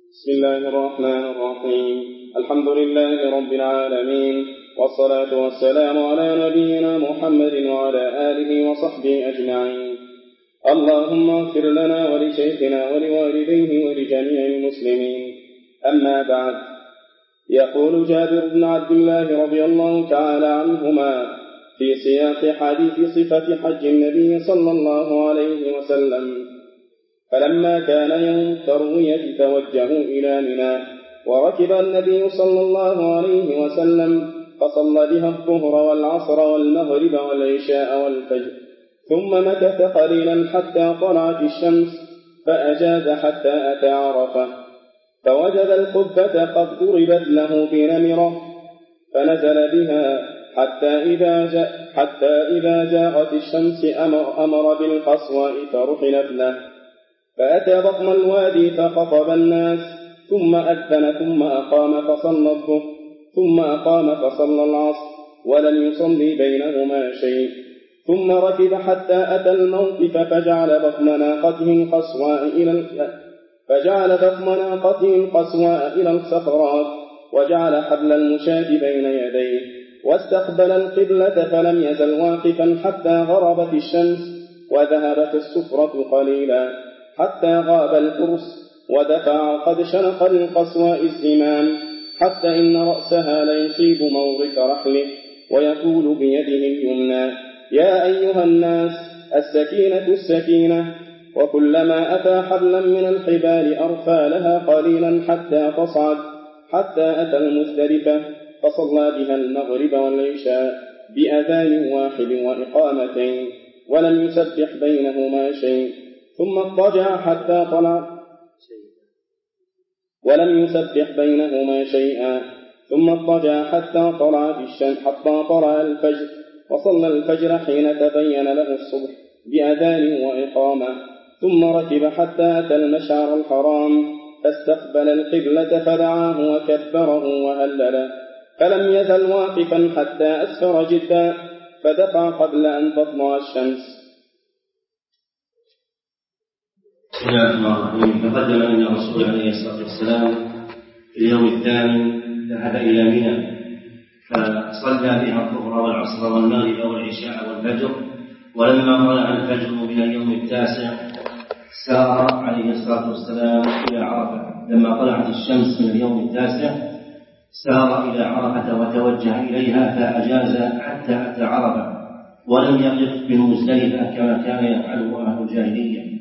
بسم الله الرحمن الرحيم. الحمد لله رب العالمين، والصلاة والسلام على نبينا محمد وعلى آله وصحبه أجمعين. اللهم اغفر لنا ولشيخنا ولوالديه ولجميع المسلمين. أما بعد، يقول جابر بن عبد الله رضي الله تعالى عنهما في سياق حديث صفة حج النبي صلى الله عليه وسلم: فلما كان يوم التروية توجهوا إلى منى، وركب النبي صلى الله عليه وسلم فصلى بها الظهر والعصر والمغرب والعشاء والفجر، ثم مكث قليلا حتى طلعت الشمس، فأجاز حتى أتى عرفة، فوجد القبة قد ضربت له بنمرة، فنزل بها حتى إذا زاغت الشمس أمر بالقصواء فرحلت له، فأتى بطن الوادي فخطب الناس، ثم أذن ثم أقام فصلى الظهر، ثم أقام فصلى العصر، ولم يصلي بينهما شيء، ثم ركب حتى أتى الموقف فجعل بطن ناقته القصواء إلى الصخرات، وجعل حبل المشاة بين يديه، واستقبل القبلة، فلم يزل واقفا حتى غربت الشمس، وذهبت السفرة قليلا حتى غاب القرص، ودفع قد شنق للقصواء الزمام، حتى إن رأسها ليصيب مورك رحله، ويقول بيده اليمنى: يا أيها الناس، السكينة السكينة. وكلما أتى حبلا من الحبال أرفى لها قليلا حتى تصعد، حتى أتى المزدلفة فصلى بها المغرب والعشاء بأذان واحد وإقامتين، ولم يسبح بينهما شيء، ثم اضطجع حتى طلع الفجر، وصلى الفجر حين تبين له الصبح بأذان وإقامة، ثم ركب حتى أتى المشعر الحرام، فاستقبل القبلة فدعاه وكبره وهلله، فلم يزل واقفا حتى أسفر جدا، فدفع قبل أن تطلع الشمس. بسم الله الرحمن الرحيم. تقدم أن الرسول عليه الصلاة والسلام في اليوم الثامن ذهب إلى منى، فصلى بها الظهر والعصر والمغرب والعشاء والفجر، ولما طلع الفجر من اليوم التاسع سار عليه الصلاة والسلام إلى عرفة. لما طلعت الشمس من اليوم التاسع سار إلى عرفة وتوجه إليها، فأجاز حتى أتى عرفة، ولم يقف بالمزدلفة كما كان يفعله أهل الجاهلية.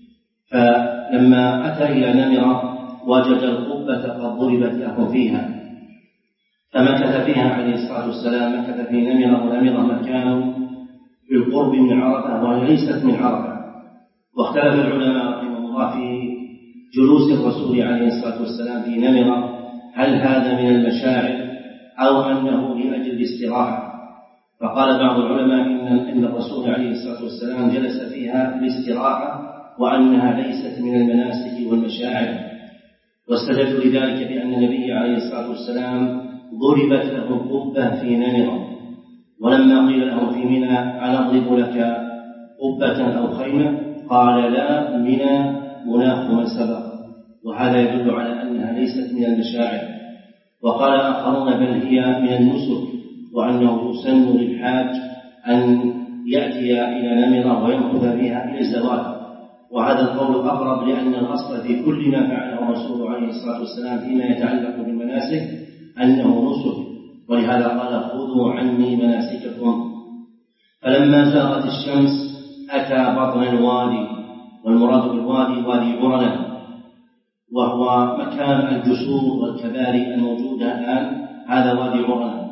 فلما أتى إلى نمرة وجد القبة قد ضربت له فيها، فمكث فيها عليه الصلاة والسلام، مكث في نمرة، ونمرة مكان بالقرب من عرفة وهي ليست من عرفة. واختلف العلماء رحمهم الله في جلوس الرسول عليه الصلاة والسلام في نمرة، هل هذا من المشاعر أو أنه لأجل الاستراحة؟ فقال بعض العلماء إن الرسول عليه الصلاة والسلام جلس فيها للاستراحة، وأنها ليست من المناسك والمشاعر، واستدلوا لذلك بأن النبي عليه الصلاة والسلام ضربت له قبة في نمرة، ولما قيل له في منى أنا أضرب لك قبة أو خيمة قال لا، منى مناخ من سبق، وهذا يدل على أنها ليست من المشاعر. وقال آخرون بل هي من النسك، وأنه يسن للحاج أن يأتي إلى نمرة ويمكث بها إلى الزوال، وهذا القول أقرب، لأن الأصل في كل ما فعله الرسول عليه الصلاة والسلام فيما يتعلق بالمناسك أنه نسك، ولهذا قال خذوا عني مناسككم. فلما زاغت الشمس أتى بطن الوادي، والمراد بالوادي وادي عرنة، وهو مكان الجسور والكباري الموجودة الآن، هذا وادي عرنة.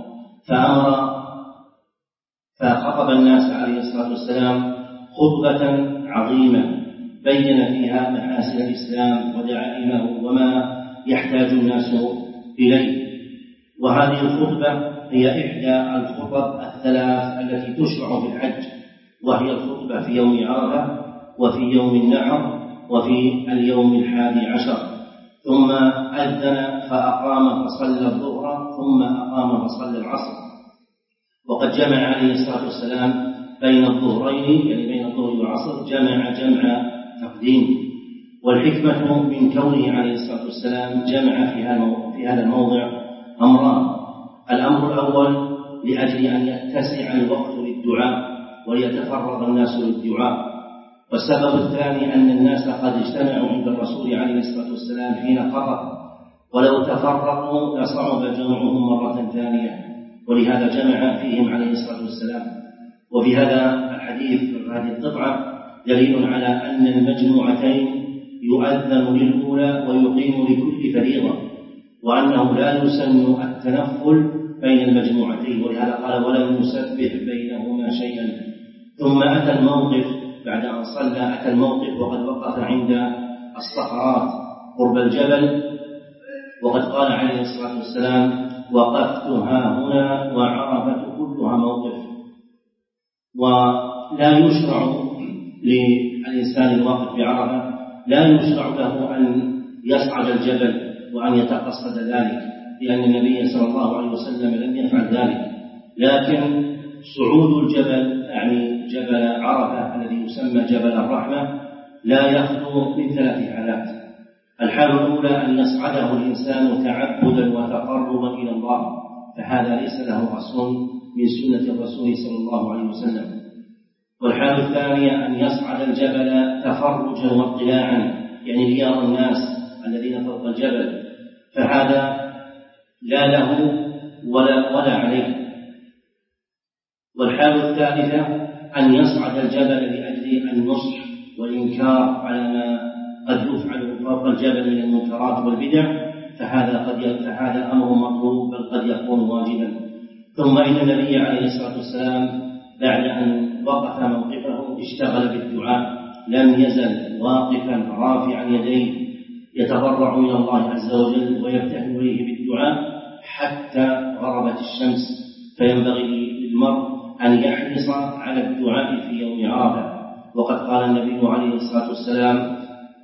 فخطب الناس عليه الصلاة والسلام خطبة عظيمة بين فيها محاسن الإسلام ودعائمه وما يحتاج الناس إليه. وهذه الخطبة هي إحدى الخطب الثلاث التي تشرع في الحج، وهي الخطبة في يوم عرفة، وفي يوم النحر، وفي اليوم 11، ثم أذن فأقام فصلى الظهر، ثم أقام فصلى العصر. وقد جمع عليه الصلاة والسلام بين الظهرين، يعني بين الظهر والعصر، جمع تقديم. والحكمة من كونه عليه الصلاة والسلام جمع في هذا الموضع أمران. الأمر الأول لأجل أن يتسع الوقت للدعاء ويتفرغ الناس للدعاء، والسبب الثاني أن الناس قد اجتمعوا عند الرسول عليه الصلاة والسلام حين خطب، ولو تفرقوا لصعب جمعهم مرة ثانية، ولهذا جمع فيهم عليه الصلاة والسلام. وفي هذا الحديث هذه القطعة دليل على أن المجموعتين يؤذن للأولى ويقيم لكل فريضة، وأنه لا يسن التنفل بين المجموعتين، ولهذا قال ولم يسبح بينهما شيئا. ثم أتى الموقف بعد أن صلى، أتى الموقف وقد وقف عند الصخرات قرب الجبل، وقد قال عليه الصلاة والسلام وقفت ها هنا وعرفة كلها موقف. ولا يشرع للإنسان الواقف بعرفة، لا يشرع له أن يصعد الجبل وأن يتقصد ذلك، لأن النبي صلى الله عليه وسلم لم يفعل ذلك. لكن صعود الجبل يعني جبل عرفة الذي يسمى جبل الرحمة لا يخلو من 3 حالات. الحالة الأولى أن يصعده الإنسان تعبدا وتقربا إلى الله، فهذا ليس له أصل من سنة الرسول صلى الله عليه وسلم. والحالة الثانية أن يصعد الجبل تفرجا واطلاعا، يعني ليرى الناس الذين فوق الجبل، فهذا لا له ولا عليه. والحالة الثالثة أن يصعد الجبل لأجل النصح والإنكار على ما قد يفعل فوق الجبل من المنكرات والبدع، فهذا أمر مطلوب بل قد يكون واجبا. ثم إن النبي عليه الصلاة والسلام بعد أن وقف موقفه اشتغل بالدعاء، لم يزل واقفا رافعا يديه يتضرع إلى الله عز وجل ويبتهل إليه بالدعاء حتى غربت الشمس. فينبغي للمرء أن يحرص على الدعاء في يوم عرفة. وقد قال النبي عليه الصلاة والسلام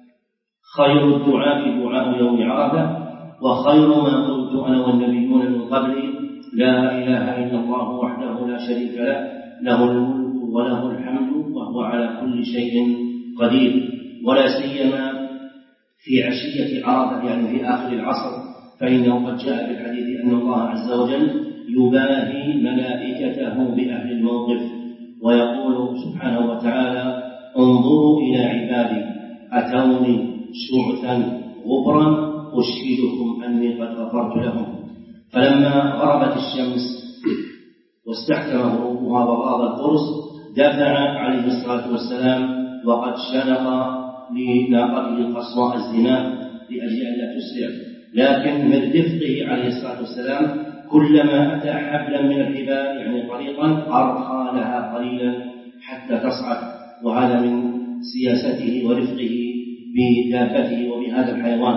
خير الدعاء دعاء يوم عرفة، وخير ما قلت أنا والنبيون من قبلي لا إله إلا الله وحده لا شريك له، له الملك وله الحمد وهو على كل شيء قدير. ولا سيما في عشية عرفة يعني في آخر العصر، فإنه قد جاء في الحديث أن الله عز وجل يباهي ملائكته بأهل الموقف ويقول سبحانه وتعالى انظروا إلى عبادي أتوني شعثا غبرا أشهدكم أني قد غفرت لهم. فلما غربت الشمس واستحكم غروبها وغاب القرص دفع عليه الصلاة والسلام وقد شنق لناقته القصواء الزمام لأجل أن لا تسرع، لكن من رفقه عليه الصلاة والسلام كلما أتى حبلا من الحبال يعني طريقا أرخى لها قليلا حتى تصعد. وهذا من سياسته ورفقه بدابته وبهذا الحيوان.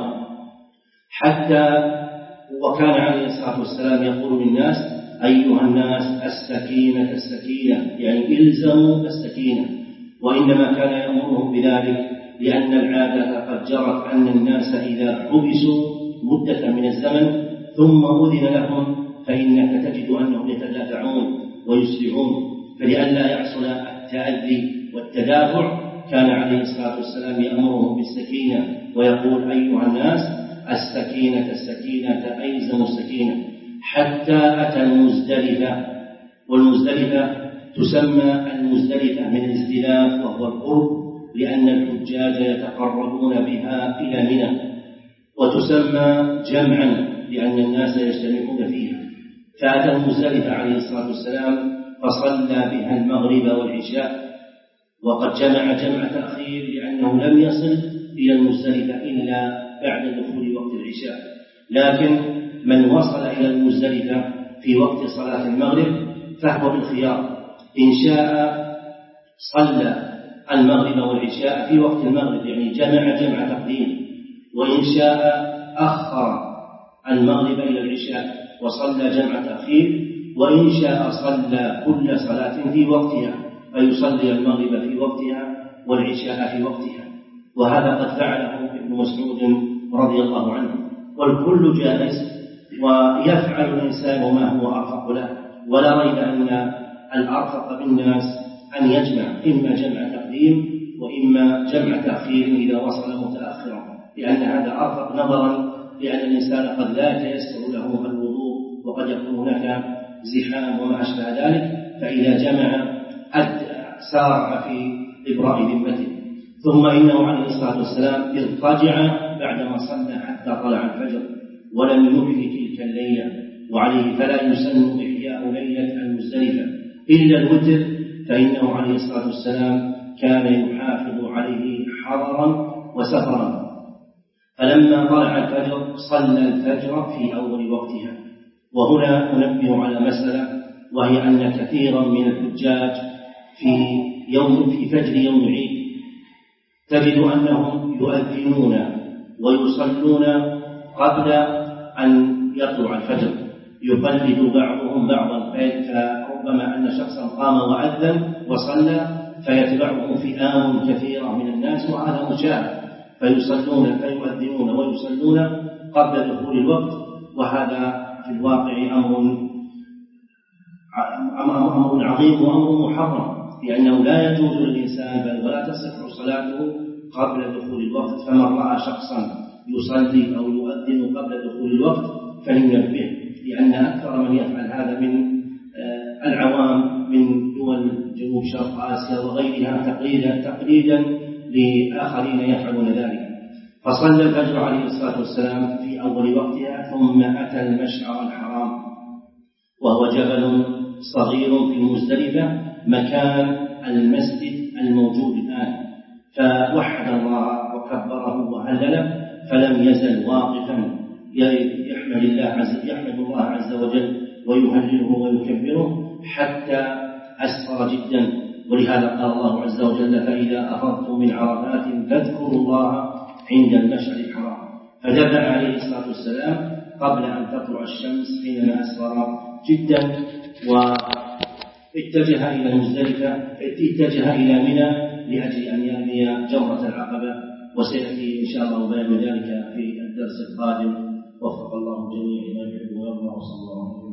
حتى وكان عليه الصلاة والسلام يقول للناس أيها الناس السكينة السكينة، يعني إلزموا السكينة. وإنما كان يأمرهم بذلك لأن العادة قد جرت أن الناس إذا حبسوا مدة من الزمن ثم أذن لهم فإنك تجد أنهم يتدافعون ويسرعون. فلئلا يحصل التأذي والتدافع كان عليه الصلاة والسلام يأمرهم بالسكينة ويقول أيها الناس السكينة السكينة أيزم السكينة. حتى أتى المزدلفة، والمزدلفة تسمى المزدلفة من الازدلاف وهو القرب، لأن الحجاج يتقربون بها إلى منى، وتسمى جمعا لأن الناس يجتمعون فيها. فأتى المزدلفة عليه الصلاة والسلام فصلى بها المغرب والعشاء، وقد جمع جمع تأخير لأنه لم يصل إلى المزدلفة إلا بعد دخول وقت العشاء. لكن من وصل إلى المزدلفة في وقت صلاة المغرب فهو بالخيار، إن شاء صلى المغرب والعشاء في وقت المغرب يعني جمع تقديم، وإن شاء أخر المغرب إلى العشاء وصلى جمع تأخير، وإن شاء صلى كل صلاة في وقتها فيصلي المغرب في وقتها والعشاء في وقتها. وهذا قد فعله ابن مسعود رضي الله عنه. والكل جائز ويفعل الإنسان ما هو أرفق له، ولا ريب أن الأرفق بالناس أن يجمع إما جمع تقديم إما جمع تأخير إذا وصل متأخرا، لأن هذا أرفق نظرا، لأن الإنسان قد لا يتيسر له الوضوء وقد يكون هناك زحام وما أشبه ذلك، فإذا جمع سارع في إبراء ذمته. ثم إنه عليه الصلاة والسلام اضطجع بعدما صلى حتى طلع الفجر ولم يحيي تلك الليلة، وعليه فلا يسن إحياء ليلة المزدلفة إلا الوتر، فإنه عليه الصلاة والسلام كان يحافظ عليه حضرا وسفرا. فلما طلع الفجر صلى الفجر في أول وقتها. وهنا أنبه على مسألة، وهي أن كثيرا من الحجاج في فجر يوم العيد تجد أنهم يؤذنون ويصلون قبل أن يطلع الفجر، يقلد بعضهم بعضا، فربما أن شخصا قام وأذن وصلى فيتبعه فئام كثيرة من الناس، وهذا مشاهد، فيؤذنون ويصلون قبل دخول الوقت، وهذا في الواقع أمر عظيم وأمر محرم، لأنه لا يجوز للإنسان بل ولا تصح صلاته قبل دخول الوقت. فمن رأى شخصا يصلي أو يؤذن قبل دخول الوقت فلينبه، لأن أكثر من يفعل هذا من العوام من دول جنوب شرق آسيا وغيرها تقليدا لآخرين يفعلون ذلك. فصلى الفجر عليه الصلاة والسلام في أول وقتها، ثم أتى المشعر الحرام وهو جبل صغير في المزدلفة مكان المسجد الموجود الآن، فوحد الله وكبره وهلله، فلم يزل واقفا يحمد الله عز وجل ويهلله ويكبره حتى أسفر جدا. ولهذا قال الله عز وجل: فإذا أفضتم من عرفات فاذكروا الله عند المشعر الحرام. فدفع عليه الصلاة والسلام قبل أن تطلع الشمس حينما أسفر جدا، واتجه إلى المزدلفة، اتجه إلى منى لأجل أن يرمي جمرة العقبة، وسيأتي إن شاء الله بيان ذلك في الدرس القادم. وفق الله جميعا لما يحب ويرضى، وصلى الله عليه وسلم.